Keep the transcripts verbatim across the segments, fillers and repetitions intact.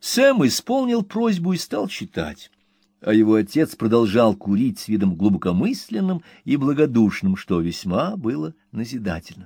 Сэм исполнил просьбу и стал читать, а его отец продолжал курить с видом глубокомысленным и благодушным, что весьма было назидательно.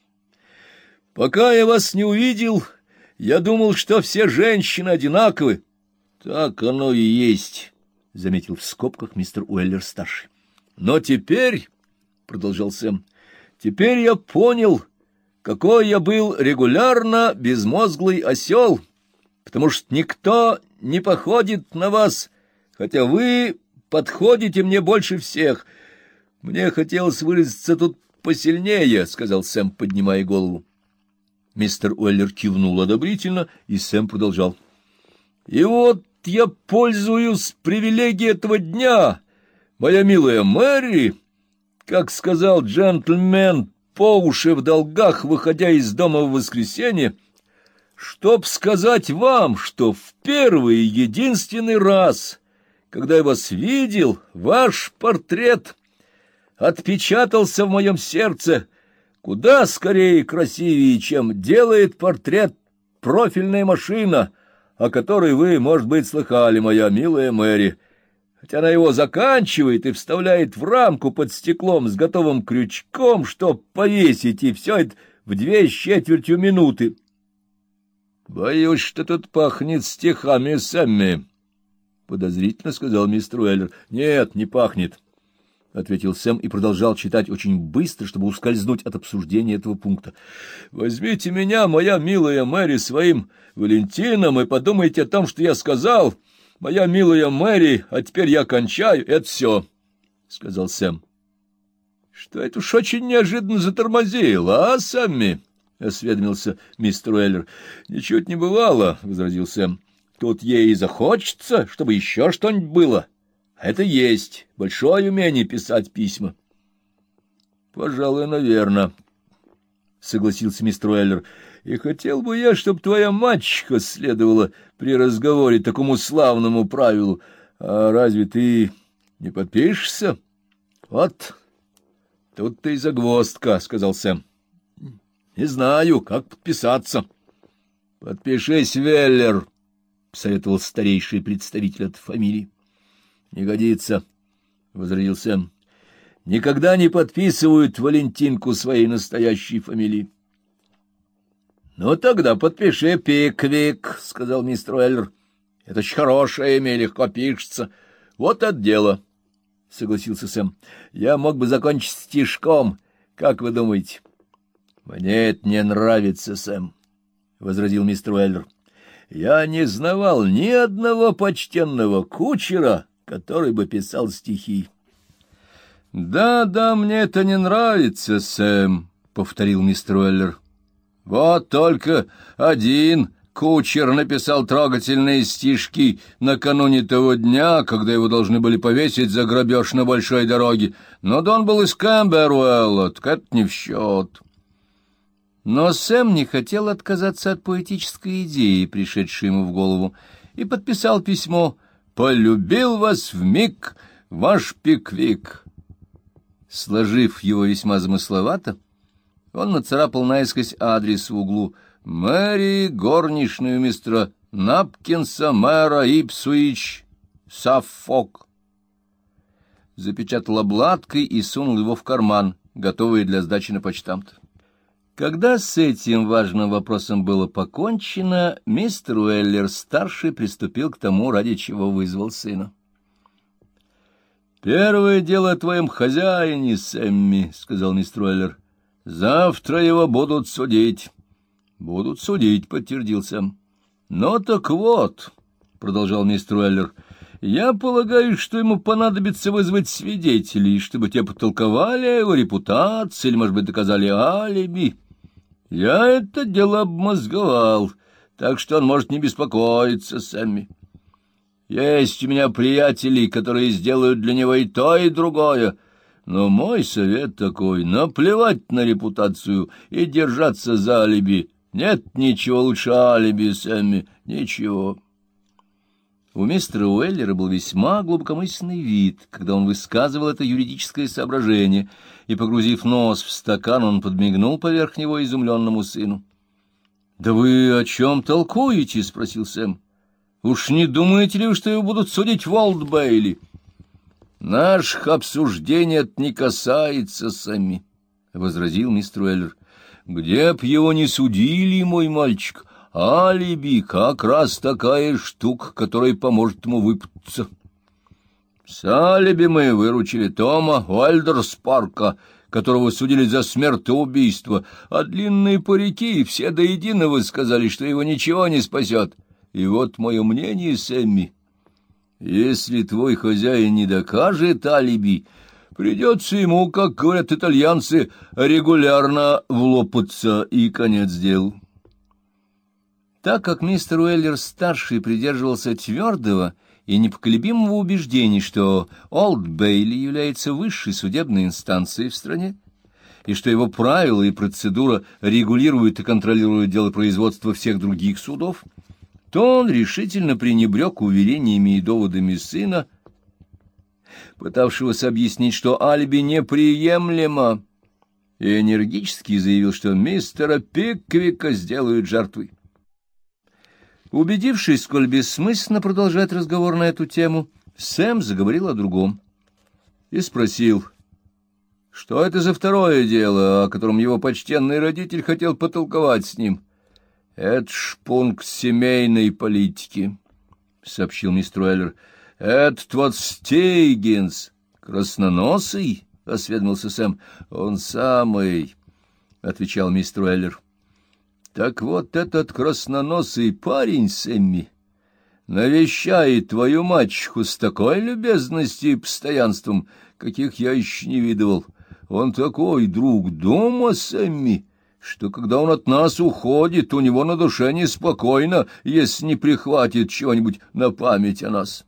«Пока я вас не увидел, я думал, что все женщины одинаковы». «Так оно и есть», — заметил в скобках мистер Уэллер-старший. «Но теперь, — продолжал Сэм, — теперь я понял, какой я был регулярно безмозглый осел, потому что никто не походит на вас, хотя вы подходите мне больше всех. Мне хотелось выразиться тут посильнее, — сказал Сэм, поднимая голову. Мистер Уэллер кивнул одобрительно, и Сэм продолжал. — И вот я пользуюсь привилегией этого дня, моя милая Мэри, как сказал джентльмен, по уши в долгах, выходя из дома в воскресенье, чтоб сказать вам, что в первый и единственный раз, когда я вас видел, ваш портрет отпечатался в моем сердце куда скорее и красивее, чем делает портрет профильная машина, о которой вы, может быть, слыхали, моя милая Мэри. Хотя она его заканчивает и вставляет в рамку под стеклом с готовым крючком, чтоб повесить, и все это в две с четвертью минуты. — Боюсь, что тут пахнет стихами Сэмми, — подозрительно сказал мистер Уэллер. — Нет, не пахнет, — ответил Сэм и продолжал читать очень быстро, чтобы ускользнуть от обсуждения этого пункта. — Возьмите меня, моя милая Мэри, своим Валентином и подумайте о том, что я сказал. Моя милая Мэри, а теперь я кончаю. Это все, — сказал Сэм. — Что это уж очень неожиданно затормозило, а, Сэмми? — осведомился мистер Уэллер. — Ничуть не бывало, — возразил Сэм. — Тут ей захочется, чтобы еще что-нибудь было. Это есть большое умение писать письма. — Пожалуй, наверно, — согласился мистер Уэллер. — И хотел бы я, чтобы твоя мачеха следовала при разговоре такому славному правилу. А разве ты не подпишешься? — Вот, тут-то и загвоздка, — сказал Сэм. — Не знаю, как подписаться. — Подпишись, Веллер, — посоветовал старейший представитель от фамилии. — Не годится, — возразил Сэм. — Никогда не подписывают Валентинку своей настоящей фамилии. — Ну, тогда подпиши Пиквик, — сказал мистер Уэллер. — Это очень хорошее имя, легко пишется. — Вот это дело, — согласился Сэм. — Я мог бы закончить стишком. Как вы думаете? — Мне это не нравится, Сэм, — возразил мистер Уэллер. — Я не знавал ни одного почтенного кучера, который бы писал стихи. — Да, да, мне это не нравится, Сэм, — повторил мистер Уэллер. — Вот только один кучер написал трогательные стишки накануне того дня, когда его должны были повесить за грабеж на большой дороге, но да он был из Камбервелла, так это не в счет. Но Сэм не хотел отказаться от поэтической идеи, пришедшей ему в голову, и подписал письмо «Полюбил вас вмиг ваш Пиквик». Сложив его весьма замысловато, он нацарапал наискось адрес в углу: «Мэри, горничную мистера Напкинса, мэра Ипсуич, Саффолк». Запечатал обладкой и сунул его в карман, готовый для сдачи на почтамт. Когда с этим важным вопросом было покончено, мистер Уэллер-старший приступил к тому, ради чего вызвал сына. — Первое дело о твоем хозяине, Сэмми, — сказал мистер Уэллер. — Завтра его будут судить. — Будут судить, — подтвердил Сэм. — Ну так вот, — продолжал мистер Уэллер, — я полагаю, что ему понадобится вызвать свидетелей, чтобы те потолковали о его репутации или, может быть, доказали алиби. Я это дело обмозговал, так что он может не беспокоиться, Сэмми. Есть у меня приятели, которые сделают для него и то, и другое, но мой совет такой — наплевать на репутацию и держаться за алиби. Нет ничего лучше алиби, Сэмми, ничего. У мистера Уэллера был весьма глубокомысленный вид, когда он высказывал это юридическое соображение, и, погрузив нос в стакан, он подмигнул поверх него изумленному сыну. — Да вы о чем толкуете? — спросил Сэм. — Уж не думаете ли вы, что его будут судить в Олд-Бейли? Наших обсуждений это не касается, Сэмми, — возразил мистер Уэллер. Где б его не судили, мой мальчик, алиби как раз такая штука, которая поможет ему выпутаться. С алиби мы выручили Тома Уайлдерспарка, которого судили за смертоубийство, а длинные парики все до единого сказали, что его ничего не спасет. И вот мое мнение, Сэмми, если твой хозяин не докажет алиби, придется ему, как говорят итальянцы, регулярно влопаться, и конец делу. Так как мистер Уэллер-старший придерживался твердого и непоколебимого убеждения, что Олд-Бейли является высшей судебной инстанцией в стране, и что его правила и процедура регулируют и контролируют дело производства всех других судов, то он решительно пренебрег уверениями и доводами сына, пытавшегося объяснить, что алиби неприемлемо, и энергически заявил, что мистера Пиквика сделают жертвой. Убедившись, сколь бессмысленно продолжать разговор на эту тему, Сэм заговорил о другом и спросил, что это за второе дело, о котором его почтенный родитель хотел потолковать с ним. — Это ж пункт семейной политики, — сообщил мистер Уэллер. — Этот вот Стейгинс, красноносый, — осведомился Сэм. — Он самый, — отвечал мистер Уэллер. — Так вот этот красноносый парень, Сэмми, навещает твою мачеху с такой любезностью и постоянством, каких я еще не видывал. Он такой друг дома, Сэмми, что когда он от нас уходит, у него на душе неспокойно, если не прихватит чего-нибудь на память о нас.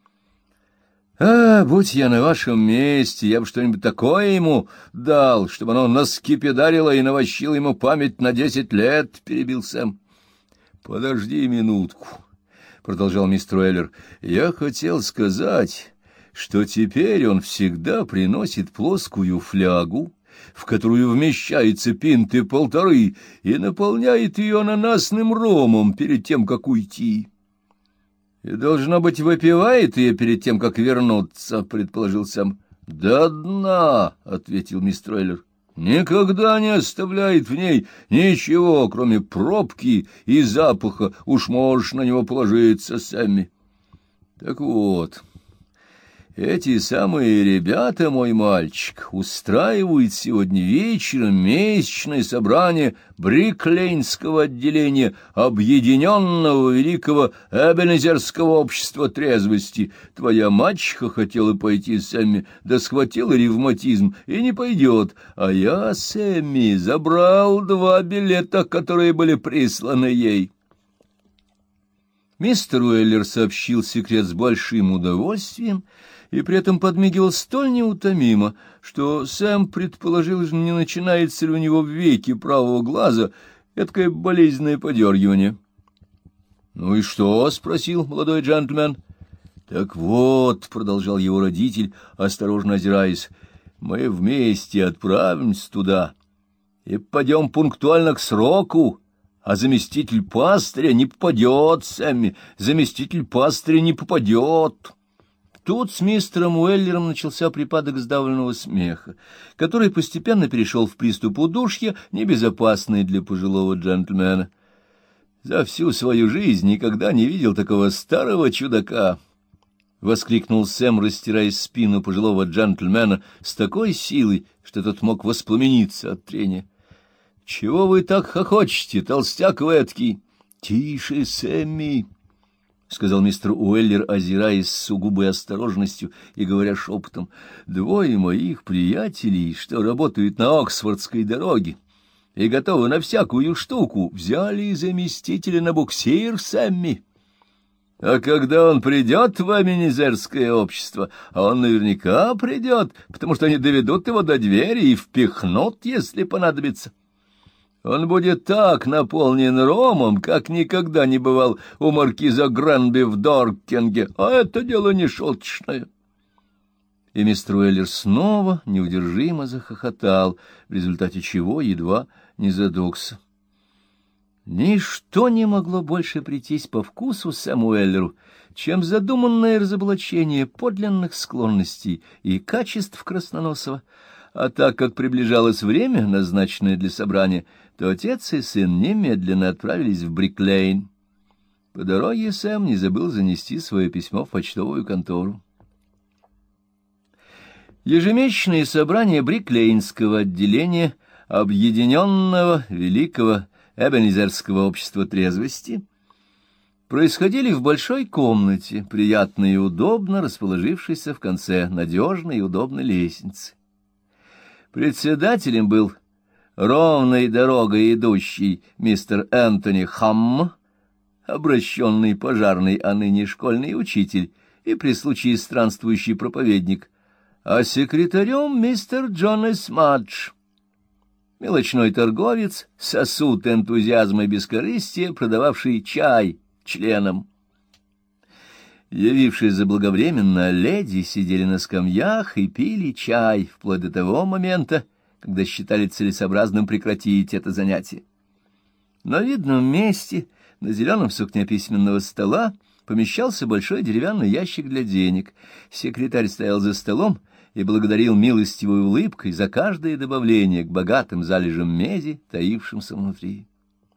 А, будь я на вашем месте, я бы что-нибудь такое ему дал, чтобы оно наскипидарило и навощило ему память на десять лет, — перебил Сэм. — Подожди минутку, — продолжал мистер Уэллер. — Я хотел сказать, что теперь он всегда приносит плоскую флягу, в которую вмещается пинты полторы, и наполняет ее ананасным ромом перед тем, как уйти. — И, должно быть, выпивает ее перед тем, как вернуться, — предположил Сэм. — До дна, — ответил мистер Уэллер. — Никогда не оставляет в ней ничего, кроме пробки и запаха. Уж можешь на него положиться, Сэмми. Так вот... Эти самые ребята, мой мальчик, устраивают сегодня вечером месячное собрание Бриклейнского отделения Объединенного Великого Эбенезерского общества трезвости. Твоя мачеха хотела пойти, Сэмми, да схватила ревматизм и не пойдет, а я, Сэмми, забрал два билета, которые были присланы ей. Мистер Уэллер сообщил секрет с большим удовольствием и при этом подмигивал столь неутомимо, что Сэм предположил, что не начинается ли у него в веке правого глаза эдакое болезненное подергивание. — Ну и что? — спросил молодой джентльмен. — Так вот, — продолжал его родитель, осторожно озираясь, — мы вместе отправимся туда и попадем пунктуально к сроку. А заместитель пастыря не попадет, Сэмми, заместитель пастыря не попадет. Тут с мистером Уэллером начался припадок сдавленного смеха, который постепенно перешел в приступ удушья, небезопасный для пожилого джентльмена. «За всю свою жизнь никогда не видел такого старого чудака!» — воскликнул Сэм, растирая спину пожилого джентльмена с такой силой, что тот мог воспламениться от трения. — Чего вы так хохочете, толстяк вы эткий? — Тише, Сэмми, — сказал мистер Уэллер, озираясь с сугубой осторожностью и говоря шепотом. — Двое моих приятелей, что работают на Оксфордской дороге и готовы на всякую штуку, взяли заместителя на буксир, Сэмми. А когда он придет в Эбенезерское общество, а он наверняка придет, потому что они доведут его до двери и впихнут, если понадобится, он будет так наполнен ромом, как никогда не бывал у маркиза Гранби в Доркинге, а это дело не шуточное. И мистер Уэллер снова неудержимо захохотал, в результате чего едва не задохся. — Ничто не могло больше прийтись по вкусу Сэму Уэллеру, чем задуманное разоблачение подлинных склонностей и качеств Красноносова. А так как приближалось время, назначенное для собрания, то отец и сын немедленно отправились в Брик-Лейн. По дороге Сэм не забыл занести свое письмо в почтовую контору. Ежемесячные собрания Брик-Лейнского отделения Объединенного Великого Эбенезерского общества трезвости происходили в большой комнате, приятно и удобно расположившейся в конце надежной и удобной лестницы. Председателем был ровной дорогой идущий мистер Энтони Хамм, обращенный пожарный, а ныне школьный учитель и при случае странствующий проповедник, а секретарем мистер Джонас Мадж, мелочной торговец, сосуд энтузиазма и бескорыстия, продававший чай членам. Явившись заблаговременно, леди сидели на скамьях и пили чай вплоть до того момента, когда считали целесообразным прекратить это занятие. На видном месте, на зеленом сукне письменного стола, помещался большой деревянный ящик для денег. Секретарь стоял за столом и благодарил милостивой улыбкой за каждое добавление к богатым залежам меди, таившимся внутри.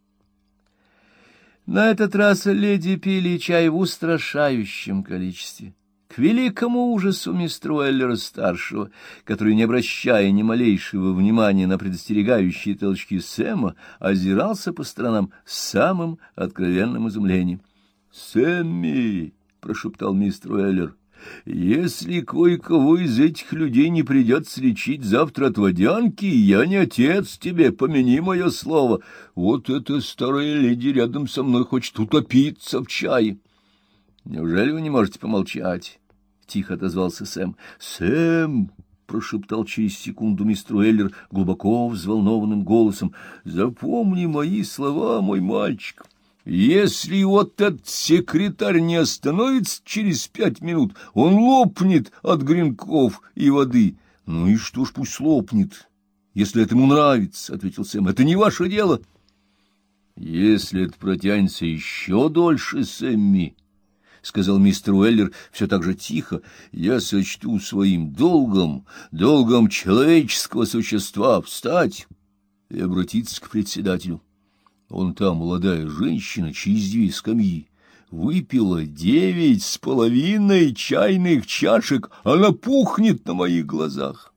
На этот раз леди пили чай в устрашающем количестве, к великому ужасу мистера Уэллера-старшего, который, не обращая ни малейшего внимания на предостерегающие толчки Сэма, озирался по сторонам с самым откровенным изумлением. — Сэмми! — прошептал мистер Уэллер. — Если кое-кого из этих людей не придется лечить завтра от водянки, я не отец тебе, помяни мое слово. Вот эта старая леди рядом со мной хочет утопиться в чае. — Неужели вы не можете помолчать? — тихо отозвался Сэм. — Сэм! — прошептал через секунду мистер Уэллер глубоко взволнованным голосом. — Запомни мои слова, мой мальчик. Если вот этот секретарь не остановится через пять минут, он лопнет от гренков и воды. — Ну и что ж, пусть лопнет, если это ему нравится, — ответил Сэм. — Это не ваше дело. — Если это протянется еще дольше, Сэмми, — сказал мистер Уэллер все так же тихо, — я сочту своим долгом, долгом человеческого существа встать и обратиться к председателю. Он та молодая женщина через две скамьи выпила девять с половиной чайных чашек, она пухнет на моих глазах.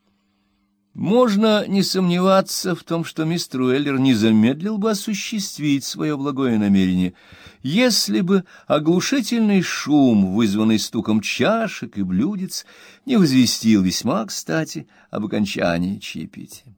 Можно не сомневаться в том, что мистер Уэллер не замедлил бы осуществить свое благое намерение, если бы оглушительный шум, вызванный стуком чашек и блюдец, не возвестил весьма кстати об окончании чаепития.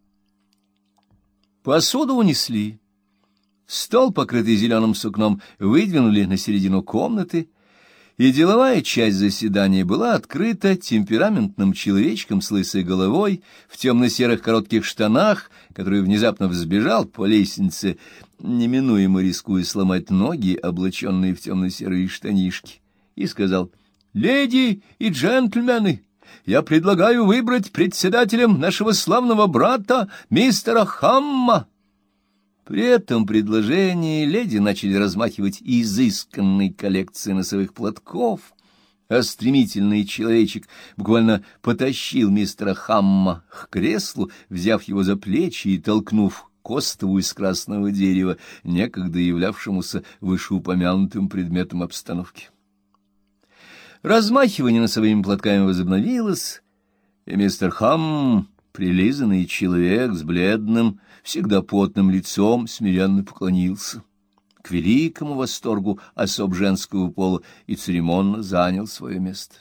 Посуду унесли. Стол, покрытый зеленым сукном, выдвинули на середину комнаты, и деловая часть заседания была открыта темпераментным человечком с лысой головой в темно-серых коротких штанах, который внезапно взбежал по лестнице, неминуемо рискуя сломать ноги, облаченные в темно-серые штанишки, и сказал: «Леди и джентльмены, я предлагаю выбрать председателем нашего славного брата, мистера Хамма». При этом предложении леди начали размахивать изысканной коллекцией носовых платков, а стремительный человечек буквально потащил мистера Хамма к креслу, взяв его за плечи и толкнув к остову из красного дерева, некогда являвшемуся вышеупомянутым предметом обстановки. Размахивание носовыми платками возобновилось, и мистер Хамм, прилизанный человек с бледным, всегда потным лицом, смиренно поклонился к великому восторгу особ женского пола и церемонно занял свое место.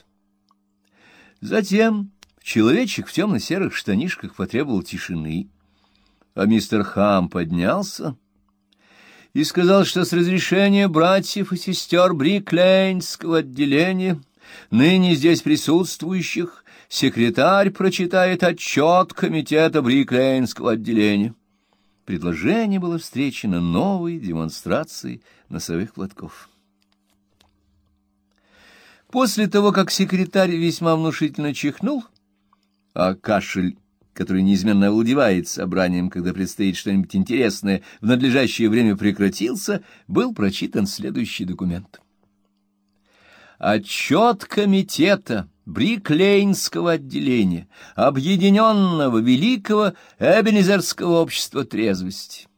Затем человечек в темно-серых штанишках потребовал тишины, а мистер Хамм поднялся и сказал, что с разрешения братьев и сестер Брик-Лейнского отделения, ныне здесь присутствующих, секретарь прочитает отчет комитета Брик-Лейнского отделения. Предложение было встречено новой демонстрацией носовых платков. После того, как секретарь весьма внушительно чихнул, а кашель который неизменно овладевает собранием, когда предстоит что-нибудь интересное, в надлежащее время прекратился, был прочитан следующий документ. Отчет комитета Бриклейнского отделения Объединенного Великого Эбенезерского общества трезвости.